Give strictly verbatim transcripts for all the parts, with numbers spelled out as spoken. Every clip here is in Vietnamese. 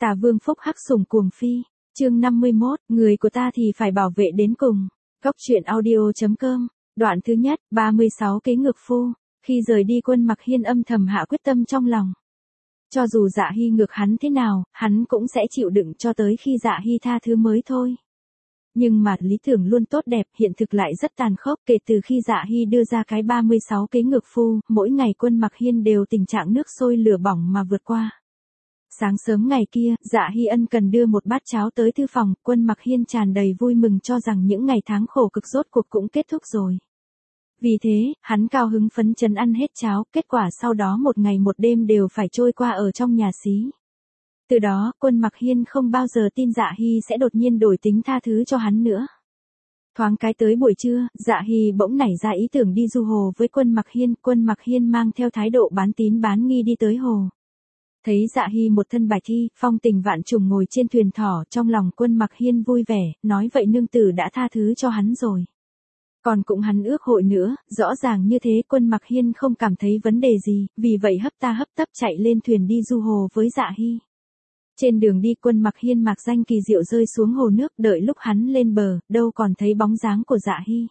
Tà Vương phúc hắc sủng cuồng phi. Chương năm mươi mốt, người của ta thì phải bảo vệ đến cùng. Góc truyện audio chấm com. Đoạn thứ nhất, ba mươi sáu kế ngược phu. Khi rời đi, Quân Mặc Hiên âm thầm hạ quyết tâm trong lòng. Cho dù Dạ Hy ngược hắn thế nào, hắn cũng sẽ chịu đựng cho tới khi Dạ Hy tha thứ mới thôi. Nhưng mà lý tưởng luôn tốt đẹp, hiện thực lại rất tàn khốc. Kể từ khi Dạ Hy đưa ra cái ba mươi sáu kế ngược phu, mỗi ngày Quân Mặc Hiên đều tình trạng nước sôi lửa bỏng mà vượt qua. Sáng sớm ngày kia, Dạ Hy ân cần đưa một bát cháo tới thư phòng, Quân Mặc Hiên tràn đầy vui mừng cho rằng những ngày tháng khổ cực rốt cuộc cũng kết thúc rồi. Vì thế, hắn cao hứng phấn chấn ăn hết cháo, kết quả sau đó một ngày một đêm đều phải trôi qua ở trong nhà xí. Từ đó, Quân Mặc Hiên không bao giờ tin Dạ Hy sẽ đột nhiên đổi tính tha thứ cho hắn nữa. Thoáng cái tới buổi trưa, Dạ Hy bỗng nảy ra ý tưởng đi du hồ với Quân Mặc Hiên, Quân Mặc Hiên mang theo thái độ bán tín bán nghi đi tới hồ. Thấy Dạ Hy một thân bạch y, phong tình vạn trùng ngồi trên thuyền thỏ, trong lòng Quân Mặc Hiên vui vẻ, nói vậy nương tử đã tha thứ cho hắn rồi. Còn cũng hắn ước hội nữa, rõ ràng như thế Quân Mặc Hiên không cảm thấy vấn đề gì, vì vậy hấp ta hấp tấp chạy lên thuyền đi du hồ với Dạ Hy. Trên đường đi, Quân Mặc Hiên mặc danh kỳ diệu rơi xuống hồ nước, đợi lúc hắn lên bờ, đâu còn thấy bóng dáng của Dạ Hy.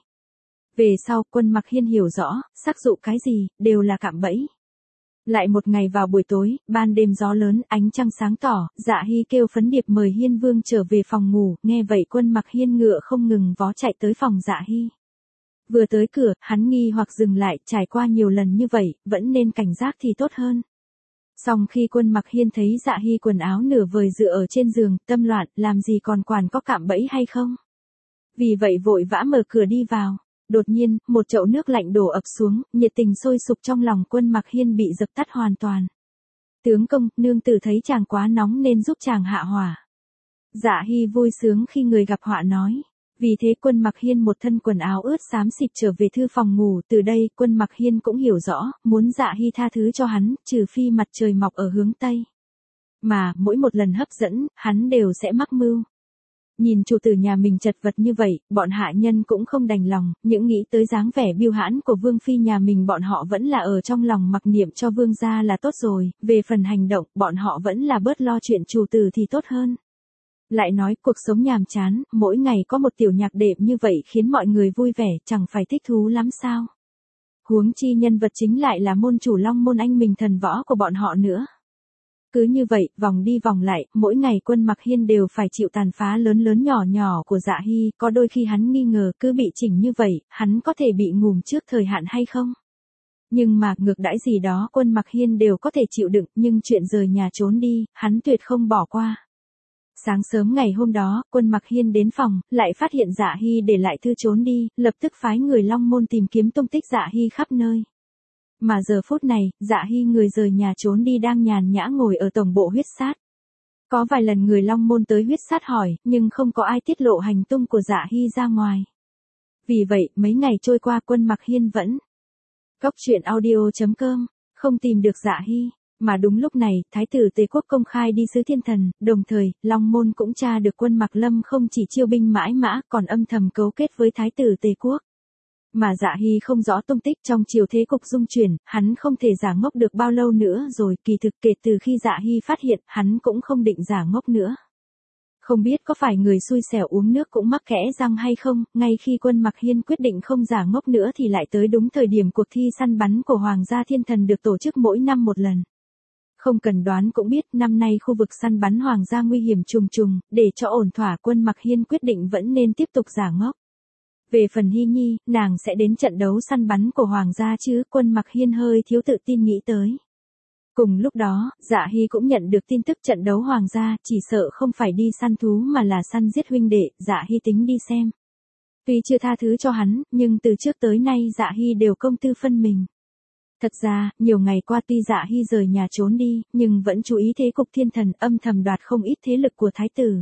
Về sau, Quân Mặc Hiên hiểu rõ, sắc dụ cái gì, đều là cạm bẫy. Lại một ngày vào buổi tối, ban đêm gió lớn, ánh trăng sáng tỏ, Dạ Hy kêu Phấn Điệp mời Hiên Vương trở về phòng ngủ, nghe vậy Quân Mặc Hiên ngựa không ngừng vó chạy tới phòng Dạ Hy. Vừa tới cửa, hắn nghi hoặc dừng lại, trải qua nhiều lần như vậy, vẫn nên cảnh giác thì tốt hơn. Song khi Quân Mặc Hiên thấy Dạ Hy quần áo nửa vời dựa ở trên giường, tâm loạn, làm gì còn quản có cạm bẫy hay không? Vì vậy vội vã mở cửa đi vào. Đột nhiên, một chậu nước lạnh đổ ập xuống, nhiệt tình sôi sục trong lòng Quân Mặc Hiên bị dập tắt hoàn toàn. Tướng công, nương tử thấy chàng quá nóng nên giúp chàng hạ hỏa. Dạ Hy vui sướng khi người gặp họa nói. Vì thế Quân Mặc Hiên một thân quần áo ướt xám xịt trở về thư phòng ngủ. Từ đây, Quân Mặc Hiên cũng hiểu rõ, muốn Dạ Hy tha thứ cho hắn, trừ phi mặt trời mọc ở hướng Tây. Mà, mỗi một lần hấp dẫn, hắn đều sẽ mắc mưu. Nhìn chủ tử nhà mình chật vật như vậy, bọn hạ nhân cũng không đành lòng, những nghĩ tới dáng vẻ biêu hãn của Vương Phi nhà mình bọn họ vẫn là ở trong lòng mặc niệm cho Vương gia là tốt rồi, về phần hành động, bọn họ vẫn là bớt lo chuyện chủ tử thì tốt hơn. Lại nói cuộc sống nhàm chán, mỗi ngày có một tiểu nhạc đệm như vậy khiến mọi người vui vẻ, chẳng phải thích thú lắm sao. Huống chi nhân vật chính lại là môn chủ Long Môn anh mình thần võ của bọn họ nữa. Cứ như vậy, vòng đi vòng lại, mỗi ngày Quân Mặc Hiên đều phải chịu tàn phá lớn lớn nhỏ nhỏ của Dạ Hy, có đôi khi hắn nghi ngờ cứ bị chỉnh như vậy, hắn có thể bị ngủm trước thời hạn hay không? Nhưng mà, ngược đãi gì đó Quân Mặc Hiên đều có thể chịu đựng, nhưng chuyện rời nhà trốn đi, hắn tuyệt không bỏ qua. Sáng sớm ngày hôm đó, Quân Mặc Hiên đến phòng, lại phát hiện Dạ Hy để lại thư trốn đi, lập tức phái người Long Môn tìm kiếm tung tích Dạ Hy khắp nơi. Mà giờ phút này, Dạ Hy người rời nhà trốn đi đang nhàn nhã ngồi ở tổng bộ huyết sát. Có vài lần người Long Môn tới huyết sát hỏi, nhưng không có ai tiết lộ hành tung của Dạ Hy ra ngoài. Vì vậy, mấy ngày trôi qua Quân Mặc Hiên vẫn góc truyện audio chấm com, không tìm được Dạ Hy. Mà đúng lúc này, Thái tử Tề Quốc công khai đi sứ thiên thần, đồng thời, Long Môn cũng tra được Quân Mặc Lâm không chỉ chiêu binh mãi mã, còn âm thầm cấu kết với Thái tử Tề Quốc. Mà Dạ Hy không rõ tung tích trong chiều thế cục dung chuyển, hắn không thể giả ngốc được bao lâu nữa rồi, kỳ thực kể từ khi Dạ Hy phát hiện, hắn cũng không định giả ngốc nữa. Không biết có phải người xui xẻo uống nước cũng mắc kẽ răng hay không, ngay khi Quân Mặc Hiên quyết định không giả ngốc nữa thì lại tới đúng thời điểm cuộc thi săn bắn của Hoàng gia Thiên Thần được tổ chức mỗi năm một lần. Không cần đoán cũng biết, năm nay khu vực săn bắn Hoàng gia nguy hiểm trùng trùng, để cho ổn thỏa Quân Mặc Hiên quyết định vẫn nên tiếp tục giả ngốc. Về phần Hy Nhi, nàng sẽ đến trận đấu săn bắn của Hoàng gia chứ, Quân Mặc Hiên hơi thiếu tự tin nghĩ tới. Cùng lúc đó, Dạ Hy cũng nhận được tin tức trận đấu Hoàng gia, chỉ sợ không phải đi săn thú mà là săn giết huynh đệ, Dạ Hy tính đi xem. Tuy chưa tha thứ cho hắn, nhưng từ trước tới nay Dạ Hy đều công tư phân mình. Thật ra, nhiều ngày qua tuy Dạ Hy rời nhà trốn đi, nhưng vẫn chú ý thế cục thiên thần, âm thầm đoạt không ít thế lực của thái tử.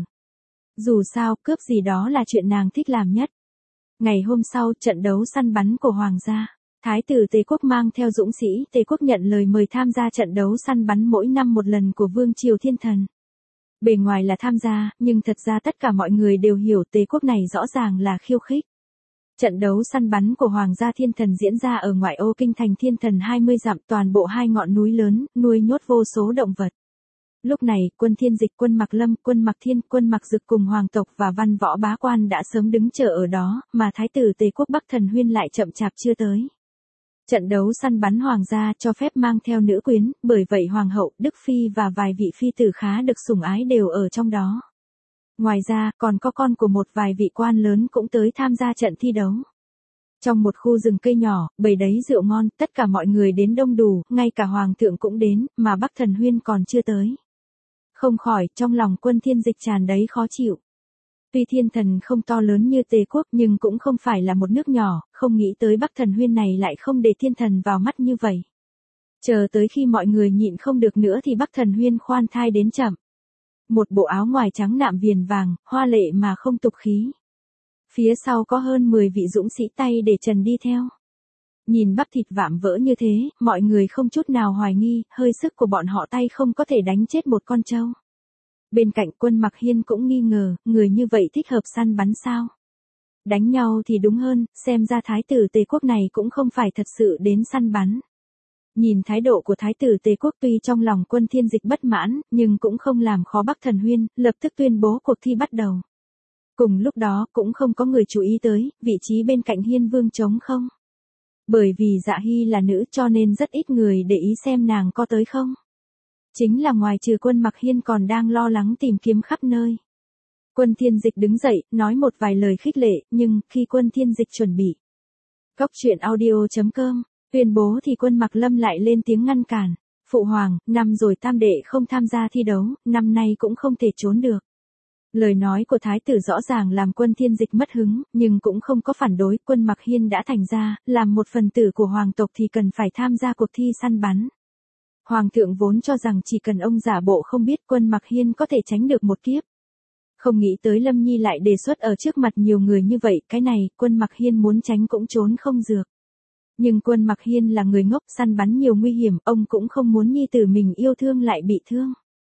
Dù sao, cướp gì đó là chuyện nàng thích làm nhất. Ngày hôm sau, trận đấu săn bắn của Hoàng gia, Thái tử Tề Quốc mang theo dũng sĩ Tề Quốc nhận lời mời tham gia trận đấu săn bắn mỗi năm một lần của Vương Triều Thiên Thần. Bề ngoài là tham gia, nhưng thật ra tất cả mọi người đều hiểu Tề Quốc này rõ ràng là khiêu khích. Trận đấu săn bắn của Hoàng gia Thiên Thần diễn ra ở ngoại ô kinh thành Thiên Thần hai mươi dặm, toàn bộ hai ngọn núi lớn, nuôi nhốt vô số động vật. Lúc này, Quân Thiên Dịch, Quân Mặc Lâm, Quân Mặc Thiên, Quân Mặc Dực cùng hoàng tộc và văn võ bá quan đã sớm đứng chờ ở đó, mà thái tử Tề quốc Bắc Thần Huyên lại chậm chạp chưa tới. Trận đấu săn bắn hoàng gia cho phép mang theo nữ quyến, bởi vậy hoàng hậu, đức phi và vài vị phi tử khá được sủng ái đều ở trong đó. Ngoài ra, còn có con của một vài vị quan lớn cũng tới tham gia trận thi đấu. Trong một khu rừng cây nhỏ, bầy đấy rượu ngon, tất cả mọi người đến đông đủ, ngay cả hoàng thượng cũng đến, mà Bắc Thần Huyên còn chưa tới. Không khỏi, trong lòng Quân Thiên Dịch tràn đầy khó chịu. Tuy thiên thần không to lớn như Tề quốc nhưng cũng không phải là một nước nhỏ, không nghĩ tới Bắc Thần Huyên này lại không để thiên thần vào mắt như vậy. Chờ tới khi mọi người nhịn không được nữa thì Bắc Thần Huyên khoan thai đến chậm. Một bộ áo ngoài trắng nạm viền vàng, hoa lệ mà không tục khí. Phía sau có hơn mười vị dũng sĩ tay để trần đi theo. Nhìn bắp thịt vạm vỡ như thế, mọi người không chút nào hoài nghi, hơi sức của bọn họ tay không có thể đánh chết một con trâu. Bên cạnh Quân Mặc Hiên cũng nghi ngờ, người như vậy thích hợp săn bắn sao? Đánh nhau thì đúng hơn, xem ra thái tử Tề quốc này cũng không phải thật sự đến săn bắn. Nhìn thái độ của thái tử Tề quốc tuy trong lòng Quân Thiên Dịch bất mãn, nhưng cũng không làm khó Bắc Thần Huyên, lập tức tuyên bố cuộc thi bắt đầu. Cùng lúc đó cũng không có người chú ý tới, vị trí bên cạnh Hiên Vương trống không. Bởi vì Dạ Hy là nữ cho nên rất ít người để ý xem nàng có tới không. Chính là ngoài trừ Quân Mặc Hiên còn đang lo lắng tìm kiếm khắp nơi. Quân Thiên Dịch đứng dậy, nói một vài lời khích lệ, nhưng khi Quân Thiên Dịch chuẩn bị. Góc truyện audio chấm com, tuyên bố thì Quân Mặc Lâm lại lên tiếng ngăn cản. Phụ hoàng, năm rồi tam đệ không tham gia thi đấu, năm nay cũng không thể trốn được. Lời nói của thái tử rõ ràng làm Quân Thiên Dịch mất hứng, nhưng cũng không có phản đối. Quân Mặc Hiên đã thành ra, làm một phần tử của hoàng tộc thì cần phải tham gia cuộc thi săn bắn. Hoàng thượng vốn cho rằng chỉ cần ông giả bộ không biết Quân Mặc Hiên có thể tránh được một kiếp. Không nghĩ tới Lâm Nhi lại đề xuất ở trước mặt nhiều người như vậy, cái này, Quân Mặc Hiên muốn tránh cũng trốn không được. Nhưng Quân Mặc Hiên là người ngốc, săn bắn nhiều nguy hiểm, ông cũng không muốn nhi tử mình yêu thương lại bị thương.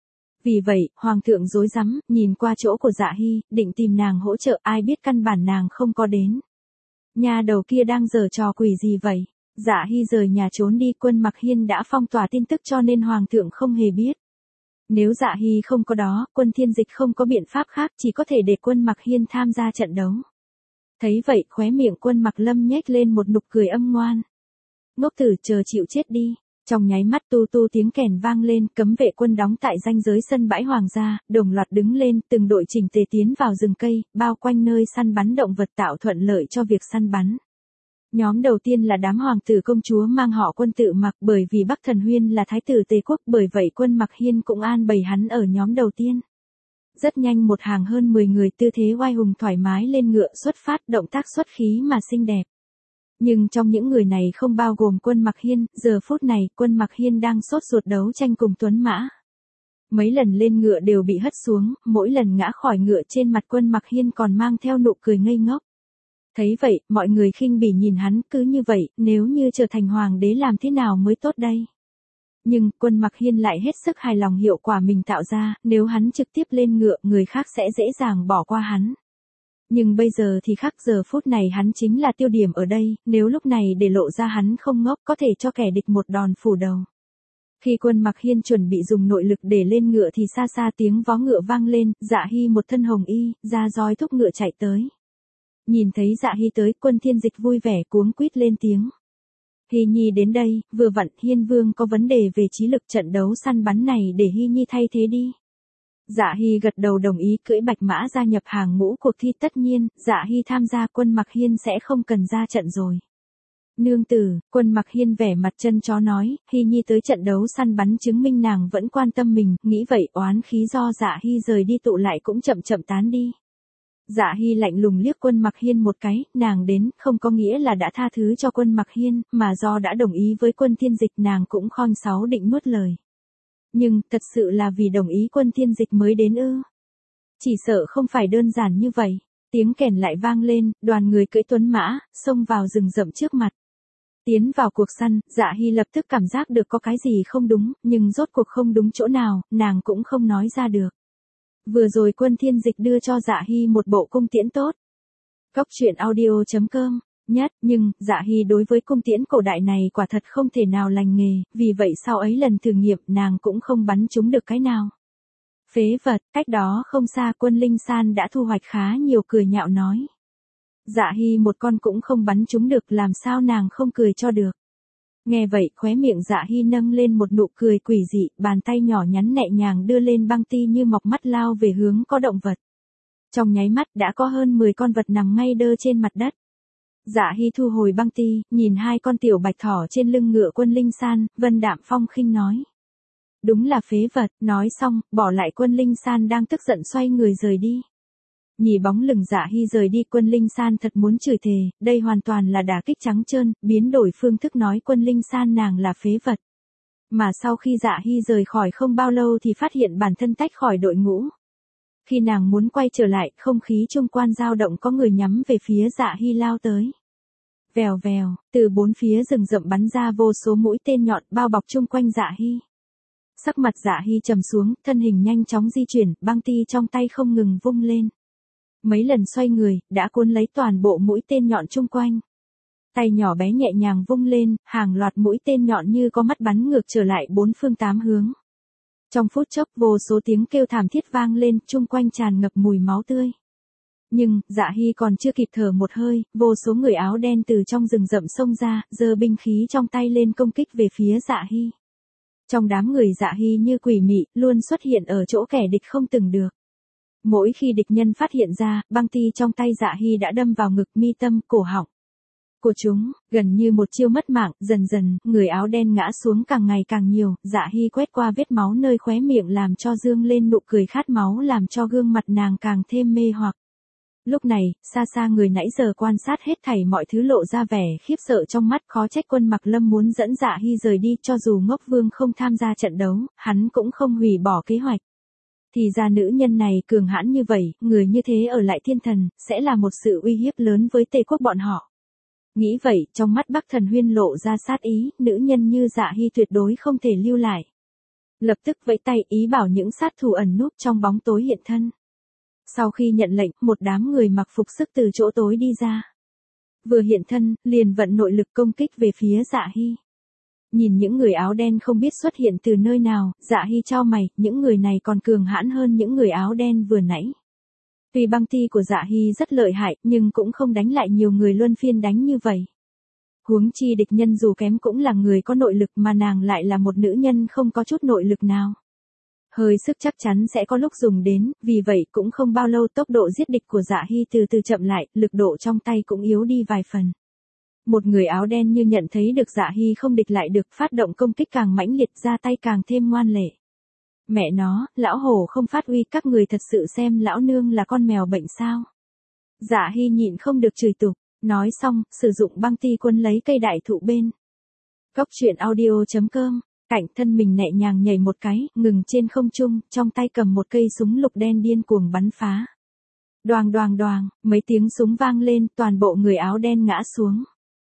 Vì vậy, hoàng thượng rối rắm, nhìn qua chỗ của Dạ Hy, định tìm nàng hỗ trợ, ai biết căn bản nàng không có đến. Nhà đầu kia đang giở trò quỷ gì vậy? Dạ Hy rời nhà trốn đi, Quân Mặc Hiên đã phong tỏa tin tức cho nên hoàng thượng không hề biết. Nếu Dạ Hy không có đó, Quân Thiên Dịch không có biện pháp khác, chỉ có thể để Quân Mặc Hiên tham gia trận đấu. Thấy vậy, khóe miệng Quân Mặc Lâm nhếch lên một nụ cười âm ngoan. Ngốc tử, chờ chịu chết đi. Trong nháy mắt tu tu tiếng kèn vang lên, cấm vệ quân đóng tại ranh giới sân bãi hoàng gia, đồng loạt đứng lên, từng đội chỉnh tề tiến vào rừng cây, bao quanh nơi săn bắn động vật tạo thuận lợi cho việc săn bắn. Nhóm đầu tiên là đám hoàng tử công chúa mang họ Quân tự Mặc, bởi vì Bắc Thần Huyên là thái tử Tề quốc, bởi vậy Quân Mặc Hiên cũng an bày hắn ở nhóm đầu tiên. Rất nhanh một hàng hơn mười người tư thế oai hùng thoải mái lên ngựa xuất phát, động tác xuất khí mà xinh đẹp. Nhưng trong những người này không bao gồm Quân Mặc Hiên, giờ phút này Quân Mặc Hiên đang sốt ruột đấu tranh cùng Tuấn Mã. Mấy lần lên ngựa đều bị hất xuống, mỗi lần ngã khỏi ngựa trên mặt Quân Mặc Hiên còn mang theo nụ cười ngây ngốc. Thấy vậy, mọi người khinh bỉ nhìn hắn, cứ như vậy, nếu như trở thành hoàng đế làm thế nào mới tốt đây? Nhưng, Quân Mặc Hiên lại hết sức hài lòng hiệu quả mình tạo ra, nếu hắn trực tiếp lên ngựa, người khác sẽ dễ dàng bỏ qua hắn. Nhưng bây giờ thì khác, giờ phút này hắn chính là tiêu điểm ở đây, nếu lúc này để lộ ra hắn không ngốc có thể cho kẻ địch một đòn phủ đầu. Khi Quân Mặc Hiên chuẩn bị dùng nội lực để lên ngựa thì xa xa tiếng vó ngựa vang lên, Dạ Hy một thân hồng y, ra roi thúc ngựa chạy tới. Nhìn thấy Dạ Hy tới, Quân Thiên Dịch vui vẻ cuống quýt lên tiếng. Hy Nhi đến đây, vừa vặn, Hiên Vương có vấn đề về trí lực, trận đấu săn bắn này để Hy Nhi thay thế đi. Dạ Hy gật đầu đồng ý, cưỡi bạch mã gia nhập hàng ngũ cuộc thi. Tất nhiên, Dạ Hy tham gia, Quân Mặc Hiên sẽ không cần ra trận rồi. Nương tử, Quân Mặc Hiên vẻ mặt chân chó nói, Hy Nhi tới trận đấu săn bắn chứng minh nàng vẫn quan tâm mình, nghĩ vậy oán khí do Dạ Hy rời đi tụ lại cũng chậm chậm tán đi. Dạ Hy lạnh lùng liếc Quân Mặc Hiên một cái, nàng đến, không có nghĩa là đã tha thứ cho Quân Mặc Hiên, mà do đã đồng ý với Quân Thiên Dịch nàng cũng khom sáu định nuốt lời. Nhưng, thật sự là vì đồng ý Quân Thiên Dịch mới đến ư? Chỉ sợ không phải đơn giản như vậy. Tiếng kèn lại vang lên, đoàn người cưỡi tuấn mã, xông vào rừng rậm trước mặt. Tiến vào cuộc săn, Dạ Hy lập tức cảm giác được có cái gì không đúng, nhưng rốt cuộc không đúng chỗ nào, nàng cũng không nói ra được. Vừa rồi Quân Thiên Dịch đưa cho Dạ Hy một bộ cung tiễn tốt. Góc truyện audio chấm com nhất, nhưng, Dạ Hy đối với cung tiễn cổ đại này quả thật không thể nào lành nghề, vì vậy sau ấy lần thử nghiệm nàng cũng không bắn trúng được cái nào. Phế vật, cách đó không xa Quân Linh San đã thu hoạch khá nhiều, cười nhạo nói. Dạ Hy một con cũng không bắn trúng được, làm sao nàng không cười cho được. Nghe vậy khóe miệng Dạ Hy nâng lên một nụ cười quỷ dị, bàn tay nhỏ nhắn nhẹ nhàng đưa lên băng ti như mọc mắt lao về hướng có động vật. Trong nháy mắt đã có hơn mười con vật nằm ngay đơ trên mặt đất. Dạ Hy thu hồi băng ti, nhìn hai con tiểu bạch thỏ trên lưng ngựa Quân Linh San, vân đạm phong khinh nói. Đúng là phế vật, nói xong, bỏ lại Quân Linh San đang tức giận xoay người rời đi. Nhìn bóng lưng Dạ Hy rời đi, Quân Linh San thật muốn chửi thề, đây hoàn toàn là đả kích trắng trơn, biến đổi phương thức nói Quân Linh San nàng là phế vật. Mà sau khi Dạ Hy rời khỏi không bao lâu thì phát hiện bản thân tách khỏi đội ngũ. Khi nàng muốn quay trở lại, không khí trung quan dao động, có người nhắm về phía Dạ Hy lao tới. Vèo vèo, từ bốn phía rừng rậm bắn ra vô số mũi tên nhọn bao bọc chung quanh Dạ Hy. Sắc mặt Dạ Hy trầm xuống, thân hình nhanh chóng di chuyển, băng ti trong tay không ngừng vung lên. Mấy lần xoay người, đã cuốn lấy toàn bộ mũi tên nhọn chung quanh. Tay nhỏ bé nhẹ nhàng vung lên, hàng loạt mũi tên nhọn như có mắt bắn ngược trở lại bốn phương tám hướng. Trong phút chốc vô số tiếng kêu thảm thiết vang lên, chung quanh tràn ngập mùi máu tươi. Nhưng, Dạ Hy còn chưa kịp thở một hơi, vô số người áo đen từ trong rừng rậm xông ra, giơ binh khí trong tay lên công kích về phía Dạ Hy. Trong đám người Dạ Hy như quỷ mị, luôn xuất hiện ở chỗ kẻ địch không từng được. Mỗi khi địch nhân phát hiện ra, băng ti trong tay Dạ Hy đã đâm vào ngực, mi tâm, cổ họng của chúng, gần như một chiêu mất mạng. Dần dần, người áo đen ngã xuống càng ngày càng nhiều, Dạ Hy quét qua vết máu nơi khóe miệng làm cho dương lên nụ cười khát máu, làm cho gương mặt nàng càng thêm mê hoặc. Lúc này, xa xa người nãy giờ quan sát hết thảy mọi thứ lộ ra vẻ khiếp sợ trong mắt, khó trách Quân Mặc Lâm muốn dẫn Dạ Hy rời đi, cho dù Ngốc Vương không tham gia trận đấu, hắn cũng không hủy bỏ kế hoạch. Thì ra nữ nhân này cường hãn như vậy, người như thế ở lại thiên thần, sẽ là một sự uy hiếp lớn với Tề quốc bọn họ. Nghĩ vậy, trong mắt Bắc Thần Huyên lộ ra sát ý, nữ nhân như Dạ Hy tuyệt đối không thể lưu lại. Lập tức vẫy tay ý bảo những sát thủ ẩn núp trong bóng tối hiện thân. Sau khi nhận lệnh, một đám người mặc phục sức từ chỗ tối đi ra. Vừa hiện thân, liền vận nội lực công kích về phía Dạ Hy. Nhìn những người áo đen không biết xuất hiện từ nơi nào, Dạ Hy chau mày, những người này còn cường hãn hơn những người áo đen vừa nãy. Tuy băng ti của Dạ Hy rất lợi hại, nhưng cũng không đánh lại nhiều người luân phiên đánh như vậy. Huống chi địch nhân dù kém cũng là người có nội lực, mà nàng lại là một nữ nhân không có chút nội lực nào. Hơi sức chắc chắn sẽ có lúc dùng đến, vì vậy cũng không bao lâu tốc độ giết địch của Dạ Hy từ từ chậm lại, lực độ trong tay cũng yếu đi vài phần. Một người áo đen như nhận thấy được Dạ Hy không địch lại được, phát động công kích càng mãnh liệt, ra tay càng thêm ngoan lệ. Mẹ nó, lão hổ không phát uy, các người thật sự xem lão nương là con mèo bệnh sao? Dạ Hy nhịn không được chửi tục, nói xong, sử dụng băng ti quấn lấy cây đại thụ bên. Góc truyện audio chấm com, Cảnh thân mình nhẹ nhàng nhảy một cái, ngừng trên không trung, trong tay cầm một cây súng lục đen điên cuồng bắn phá. Đoàng đoàng đoàng, mấy tiếng súng vang lên, toàn bộ người áo đen ngã xuống.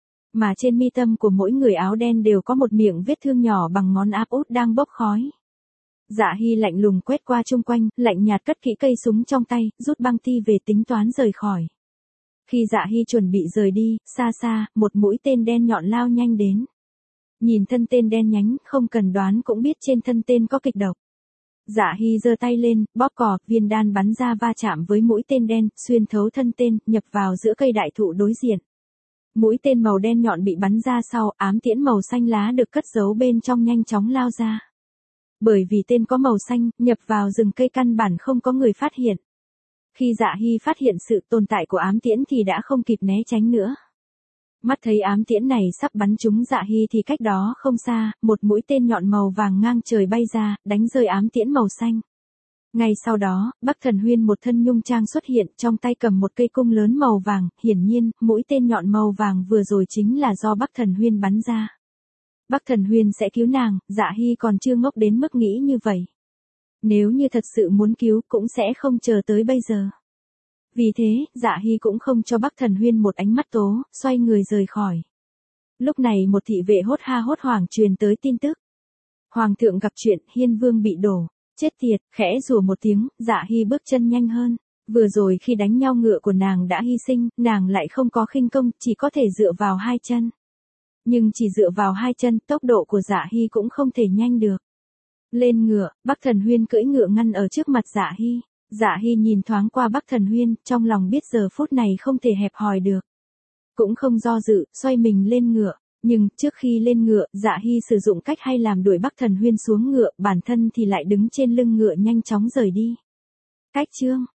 Mà trên mi tâm của mỗi người áo đen đều có một miệng vết thương nhỏ bằng ngón áp út đang bốc khói. Dạ Hy lạnh lùng quét qua chung quanh, lạnh nhạt cất kỹ cây súng trong tay, rút băng ti về tính toán rời khỏi. Khi Dạ Hy chuẩn bị rời đi, xa xa, một mũi tên đen nhọn lao nhanh đến. Nhìn thân tên đen nhánh, không cần đoán cũng biết trên thân tên có kịch độc. Dạ Hy giơ tay lên, bóp cò, viên đan bắn ra va chạm với mũi tên đen, xuyên thấu thân tên, nhập vào giữa cây đại thụ đối diện. Mũi tên màu đen nhọn bị bắn ra sau, ám tiễn màu xanh lá được cất giấu bên trong nhanh chóng lao ra. Bởi vì tên có màu xanh, nhập vào rừng cây căn bản không có người phát hiện. Khi Dạ Hy phát hiện sự tồn tại của ám tiễn thì đã không kịp né tránh nữa. Mắt thấy ám tiễn này sắp bắn trúng Dạ Hy thì cách đó không xa, một mũi tên nhọn màu vàng ngang trời bay ra, đánh rơi ám tiễn màu xanh. Ngay sau đó, Bắc Thần Huyên một thân nhung trang xuất hiện, trong tay cầm một cây cung lớn màu vàng, hiển nhiên, mũi tên nhọn màu vàng vừa rồi chính là do Bắc Thần Huyên bắn ra. Bắc Thần Huyên sẽ cứu nàng, Dạ Hy còn chưa ngốc đến mức nghĩ như vậy. Nếu như thật sự muốn cứu cũng sẽ không chờ tới bây giờ. Vì thế, Dạ Hy cũng không cho Bắc Thần Huyên một ánh mắt tố, xoay người rời khỏi. Lúc này một thị vệ hốt ha hốt hoảng truyền tới tin tức. Hoàng thượng gặp chuyện, Hiên Vương bị đổ. Chết tiệt, khẽ rủa một tiếng, Dạ Hy bước chân nhanh hơn. Vừa rồi khi đánh nhau ngựa của nàng đã hy sinh, nàng lại không có khinh công, chỉ có thể dựa vào hai chân. Nhưng chỉ dựa vào hai chân, tốc độ của Dạ Hy cũng không thể nhanh được. Lên ngựa, Bắc Thần Huyên cưỡi ngựa ngăn ở trước mặt Dạ Hy. Dạ Hy nhìn thoáng qua Bắc Thần Huyên, trong lòng biết giờ phút này không thể hẹp hòi được. Cũng không do dự, xoay mình lên ngựa. Nhưng, trước khi lên ngựa, Dạ Hy sử dụng cách hay làm đuổi Bắc Thần Huyên xuống ngựa, bản thân thì lại đứng trên lưng ngựa nhanh chóng rời đi. Cách chương